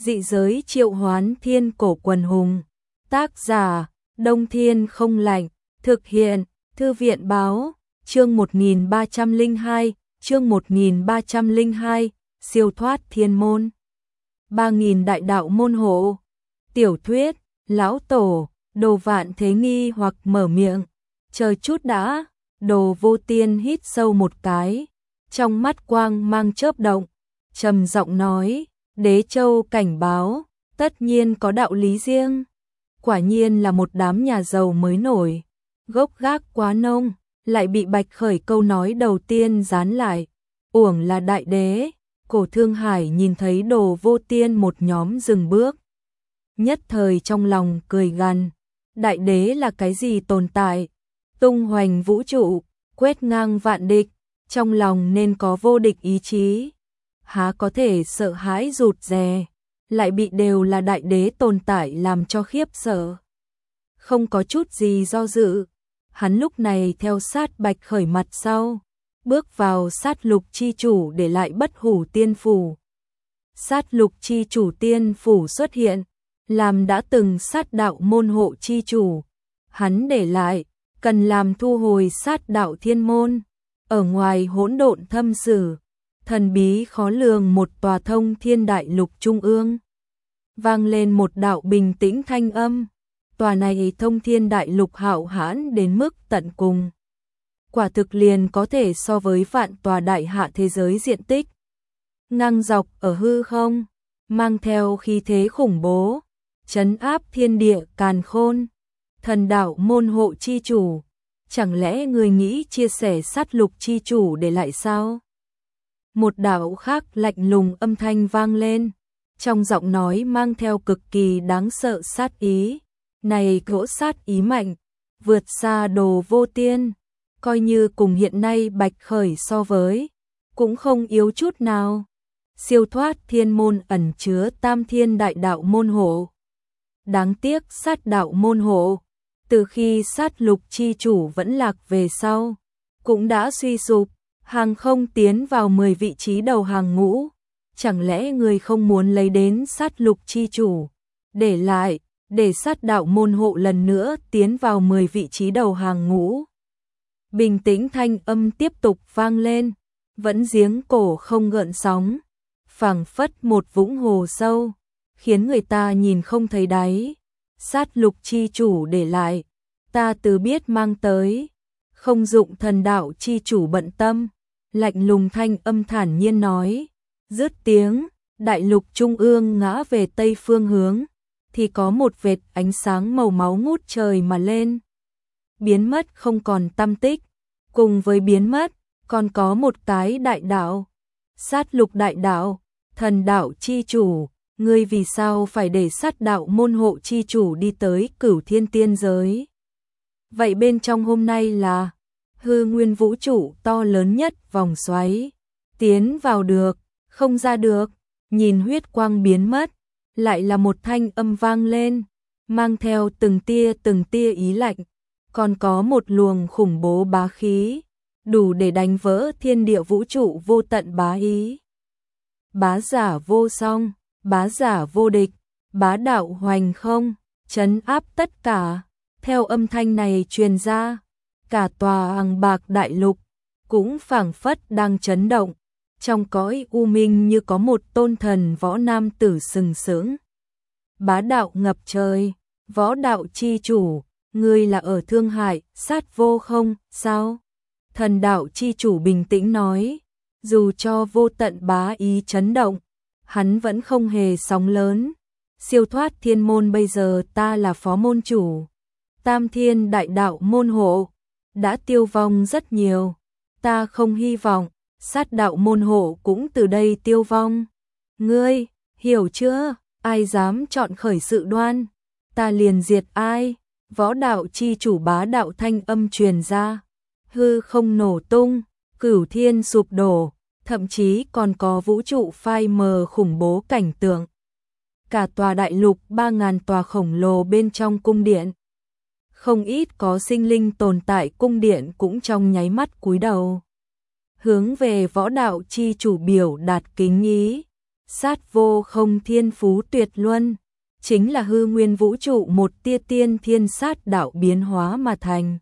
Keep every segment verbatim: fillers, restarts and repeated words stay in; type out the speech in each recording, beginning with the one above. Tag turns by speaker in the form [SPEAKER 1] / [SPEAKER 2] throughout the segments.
[SPEAKER 1] Dị giới triệu hoán thiên cổ quần hùng. Tác giả, Đông Thiên không lạnh. Thực hiện, Thư viện báo, chương một nghìn ba trăm lẻ hai, chương một nghìn ba trăm lẻ hai, siêu thoát thiên môn. ba nghìn đại đạo môn hộ. Tiểu thuyết, lão tổ, Đồ Vạn Thế nghi hoặc mở miệng. Chờ chút đã, Đồ Vô Tiên hít sâu một cái, trong mắt quang mang chớp động, trầm giọng nói, Đế Châu cảnh báo, tất nhiên có đạo lý riêng. Quả nhiên là một đám nhà giàu mới nổi, gốc gác quá nông, lại bị Bạch Khởi câu nói đầu tiên dán lại. Uổng là đại đế. Cổ Thương Hải nhìn thấy Đồ Vô Tiên một nhóm dừng bước, nhất thời trong lòng cười gằn. Đại đế là cái gì tồn tại? Tung hoành vũ trụ, quét ngang vạn địch, trong lòng nên có vô địch ý chí. Há có thể sợ hãi rụt rè, lại bị đều là đại đế tồn tại làm cho khiếp sợ. Không có chút gì do dự, hắn lúc này theo sát Bạch Khởi mặt sau, bước vào sát lục chi chủ để lại bất hủ tiên phủ. Sát lục chi chủ tiên phủ xuất hiện, làm đã từng sát đạo môn hộ chi chủ. Hắn để lại, cần làm thu hồi sát đạo thiên môn. Ở ngoài hỗn độn thâm sử, thần bí khó lường một tòa thông thiên đại lục trung ương. Vang lên một đạo bình tĩnh thanh âm. Tòa này thông thiên đại lục hạo hãn đến mức tận cùng. Quả thực liền có thể so với vạn tòa đại hạ thế giới diện tích. Ngang dọc ở hư không, mang theo khí thế khủng bố, trấn áp thiên địa càn khôn. Thần đạo môn hộ chi chủ, chẳng lẽ người nghĩ chia sẻ sát lục chi chủ để lại sao? Một đạo khác lạnh lùng âm thanh vang lên, trong giọng nói mang theo cực kỳ đáng sợ sát ý. Này cỗ sát ý mạnh, vượt xa Đồ Vô Tiên, coi như cùng hiện nay Bạch Khởi so với, cũng không yếu chút nào. Siêu thoát thiên môn ẩn chứa tam thiên đại đạo môn hộ. Đáng tiếc sát đạo môn hộ, từ khi sát lục chi chủ vẫn lạc về sau, cũng đã suy sụp, hàng không tiến vào mười vị trí đầu hàng ngũ. Chẳng lẽ người không muốn lấy đến sát lục chi chủ, để lại, để sát đạo môn hộ lần nữa tiến vào mười vị trí đầu hàng ngũ? Bình tĩnh thanh âm tiếp tục vang lên, vẫn giếng cổ không gợn sóng, phảng phất một vũng hồ sâu, khiến người ta nhìn không thấy đáy. Sát lục chi chủ để lại, ta từ biết mang tới, không dụng thần đạo chi chủ bận tâm. Lạnh lùng thanh âm thản nhiên nói, dứt tiếng, đại lục trung ương ngã về tây phương hướng, thì có một vệt ánh sáng màu máu ngút trời mà lên, biến mất không còn tăm tích. Cùng với biến mất, còn có một cái đại đạo, sát lục đại đạo, thần đạo chi chủ. Ngươi vì sao phải để sát đạo môn hộ chi chủ đi tới Cửu Thiên tiên giới? Vậy bên trong hôm nay là hư nguyên vũ trụ to lớn nhất vòng xoáy, tiến vào được, không ra được. Nhìn huyết quang biến mất, lại là một thanh âm vang lên, mang theo từng tia từng tia ý lạnh, còn có một luồng khủng bố bá khí, đủ để đánh vỡ thiên địa vũ trụ vô tận bá ý. Bá giả vô song, bá giả vô địch, bá đạo hoành không, trấn áp tất cả. Theo âm thanh này truyền ra, cả tòa Hằng Bạc đại lục cũng phảng phất đang chấn động. Trong cõi u minh như có một tôn thần võ nam tử sừng sững. Bá đạo ngập trời, võ đạo chi chủ, ngươi là ở Thương Hải, sát vô không, sao? Thần đạo chi chủ bình tĩnh nói, dù cho vô tận bá ý chấn động, hắn vẫn không hề sóng lớn. Siêu thoát thiên môn bây giờ ta là phó môn chủ. Tam thiên đại đạo môn hộ đã tiêu vong rất nhiều, ta không hy vọng sát đạo môn hộ cũng từ đây tiêu vong. Ngươi, hiểu chưa? Ai dám chọn khởi sự đoan, ta liền diệt ai. Võ đạo chi chủ bá đạo thanh âm truyền ra, hư không nổ tung, cửu thiên sụp đổ, thậm chí còn có vũ trụ phai mờ khủng bố cảnh tượng. Cả tòa đại lục ba ngàn tòa khổng lồ bên trong cung điện, không ít có sinh linh tồn tại cung điện cũng trong nháy mắt cúi đầu, hướng về võ đạo chi chủ biểu đạt kính ý. sát vô không thiên phú tuyệt luân, chính là hư nguyên vũ trụ một tia tiên thiên sát đạo biến hóa mà thành.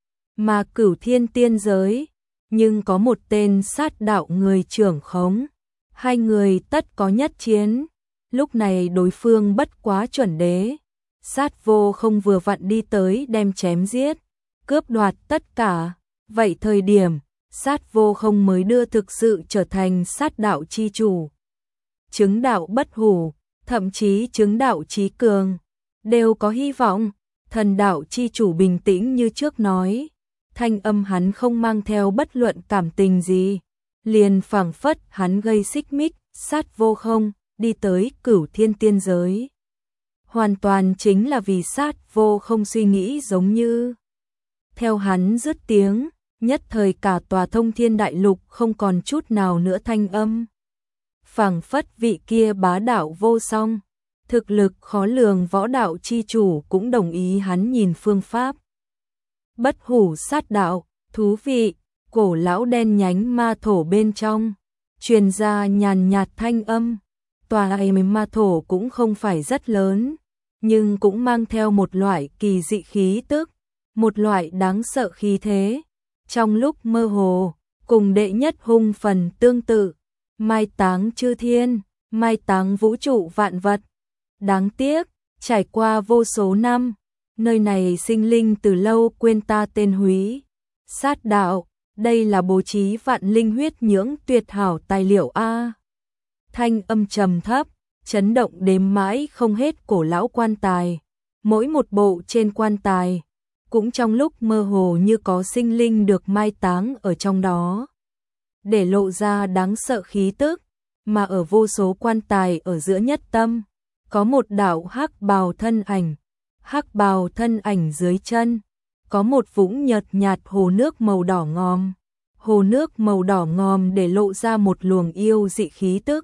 [SPEAKER 1] Mà cửu thiên tiên giới, nhưng có một tên sát đạo người trưởng khống, hai người tất có nhất chiến, lúc này đối phương bất quá chuẩn đế, sát vô không vừa vặn đi tới đem chém giết, cướp đoạt tất cả, vậy thời điểm, sát vô không mới đưa thực sự trở thành sát đạo chi chủ. Chứng đạo bất hủ, thậm chí chứng đạo chí cường, đều có hy vọng. Thần đạo chi chủ bình tĩnh như trước nói, thanh âm hắn không mang theo bất luận cảm tình gì, liền phảng phất hắn gây xích mích, sát vô không, đi tới cửu thiên tiên giới. Hoàn toàn chính là vì sát vô không suy nghĩ giống như. Theo hắn dứt tiếng, nhất thời cả tòa thông thiên đại lục không còn chút nào nữa thanh âm. Phảng phất vị kia bá đạo vô song, thực lực khó lường võ đạo chi chủ cũng đồng ý hắn nhìn phương pháp. Bất hủ sát đạo, thú vị, cổ lão đen nhánh ma thổ bên trong, truyền ra nhàn nhạt thanh âm. Tòa ấy ma thổ cũng không phải rất lớn, nhưng cũng mang theo một loại kỳ dị khí tức, một loại đáng sợ khí thế. Trong lúc mơ hồ, cùng đệ nhất hung phần tương tự, mai táng chư thiên, mai táng vũ trụ vạn vật. Đáng tiếc, trải qua vô số năm, nơi này sinh linh từ lâu quên ta tên húy. Sát đạo, đây là bố trí vạn linh huyết nhưỡng tuyệt hảo tài liệu A. Thanh âm trầm thấp, chấn động đếm mãi không hết cổ lão quan tài. Mỗi một bộ trên quan tài, cũng trong lúc mơ hồ như có sinh linh được mai táng ở trong đó. Để lộ ra đáng sợ khí tức, mà ở vô số quan tài ở giữa nhất tâm, có một đạo hắc bào thân ảnh. Hắc bào thân ảnh dưới chân, có một vũng nhợt nhạt hồ nước màu đỏ ngòm. Hồ nước màu đỏ ngòm để lộ ra một luồng yêu dị khí tức.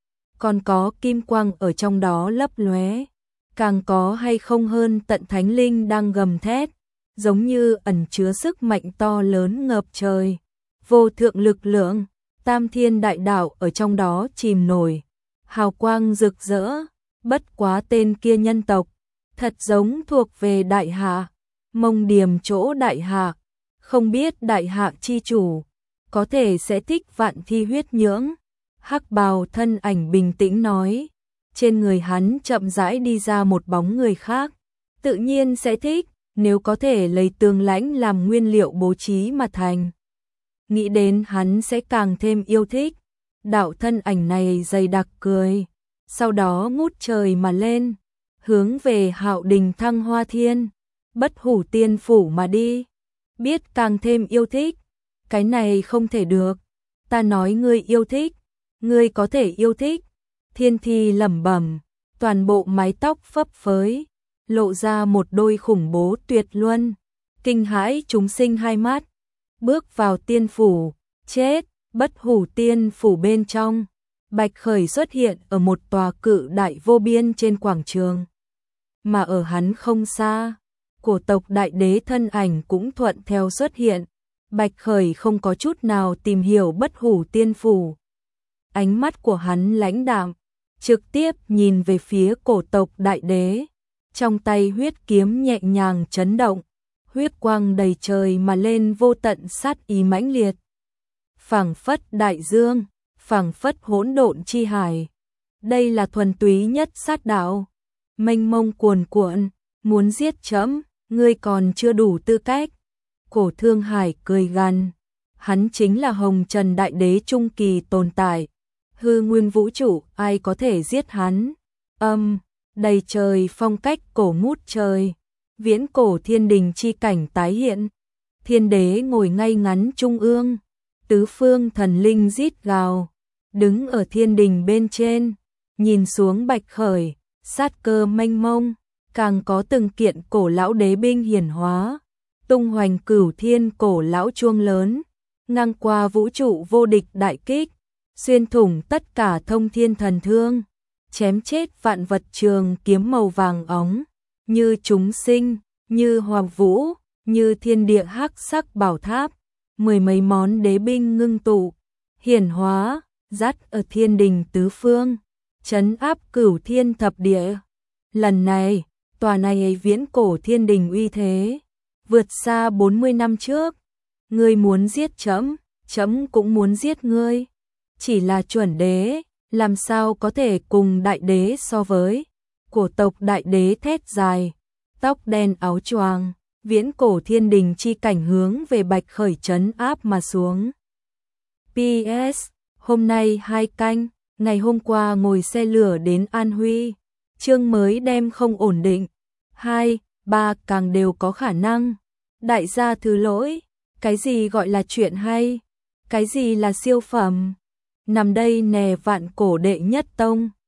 [SPEAKER 1] Còn có kim quang ở trong đó lấp lóe, càng có hay không hơn tận thánh linh đang gầm thét, giống như ẩn chứa sức mạnh to lớn ngập trời. Vô thượng lực lượng, tam thiên đại đạo ở trong đó chìm nổi, hào quang rực rỡ, bất quá tên kia nhân tộc, thật giống thuộc về đại hạ, mông điềm chỗ đại hạ, không biết đại hạ chi chủ, có thể sẽ thích vạn thi huyết nhưỡng. Hắc bào thân ảnh bình tĩnh nói, trên người hắn chậm rãi đi ra một bóng người khác, tự nhiên sẽ thích, nếu có thể lấy tường lãnh làm nguyên liệu bố trí mà thành. Nghĩ đến hắn sẽ càng thêm yêu thích, đạo thân ảnh này dày đặc cười, sau đó ngút trời mà lên, hướng về Hạo Đình Thăng Hoa Thiên, Bất Hủ Tiên Phủ mà đi. Biết càng thêm yêu thích, cái này không thể được, ta nói ngươi yêu thích, ngươi có thể yêu thích. Thiên Thi lẩm bẩm, toàn bộ mái tóc phấp phới, lộ ra một đôi khủng bố tuyệt luân, kinh hãi chúng sinh hai mắt. Bước vào tiên phủ, chết, Bất Hủ Tiên Phủ bên trong, Bạch Khởi xuất hiện ở một tòa cự đại vô biên trên quảng trường. Mà ở hắn không xa, cổ tộc đại đế thân ảnh cũng thuận theo xuất hiện. Bạch Khởi không có chút nào tìm hiểu Bất Hủ Tiên Phủ. Ánh mắt của hắn lãnh đạm, trực tiếp nhìn về phía cổ tộc đại đế. Trong tay huyết kiếm nhẹ nhàng chấn động, huyết quang đầy trời mà lên vô tận sát ý mãnh liệt. Phảng phất đại dương, phảng phất hỗn độn chi hải. Đây là thuần túy nhất sát đạo, mênh mông cuồn cuộn, muốn giết trẫm, ngươi còn chưa đủ tư cách. Cổ Thương Hải cười gằn, hắn chính là Hồng Trần đại đế trung kỳ tồn tại, hư nguyên vũ trụ ai có thể giết hắn. Âm, đầy trời phong cách cổ ngút trời, viễn cổ thiên đình chi cảnh tái hiện. Thiên đế ngồi ngay ngắn trung ương, tứ phương thần linh rít gào, đứng ở thiên đình bên trên, nhìn xuống Bạch Khởi, sát cơ mênh mông, càng có từng kiện cổ lão đế binh hiển hóa, tung hoành cửu thiên cổ lão chuông lớn, ngang qua vũ trụ vô địch đại kích, xuyên thủng tất cả thông thiên thần thương, chém chết vạn vật trường kiếm màu vàng óng, như chúng sinh, như hoàng vũ, như thiên địa hắc sắc bảo tháp, mười mấy món đế binh ngưng tụ, hiển hóa, dắt ở thiên đình tứ phương. trấn áp cửu thiên thập địa. Lần này, tòa này ấy viễn cổ thiên đình uy thế, vượt xa bốn mươi năm trước. Ngươi muốn giết trẫm, trẫm cũng muốn giết ngươi. Chỉ là chuẩn đế, làm sao có thể cùng đại đế so với. Cổ tộc đại đế thét dài, tóc đen áo choàng, viễn cổ thiên đình chi cảnh hướng về Bạch Khởi trấn áp mà xuống. pê ét. Hôm nay hai canh, ngày hôm qua ngồi xe lửa đến An Huy, chương mới đem không ổn định. Hai, ba càng đều có khả năng. Đại gia thứ lỗi, cái gì gọi là chuyện hay, cái gì là siêu phẩm. Nằm đây nè vạn cổ đệ nhất tông,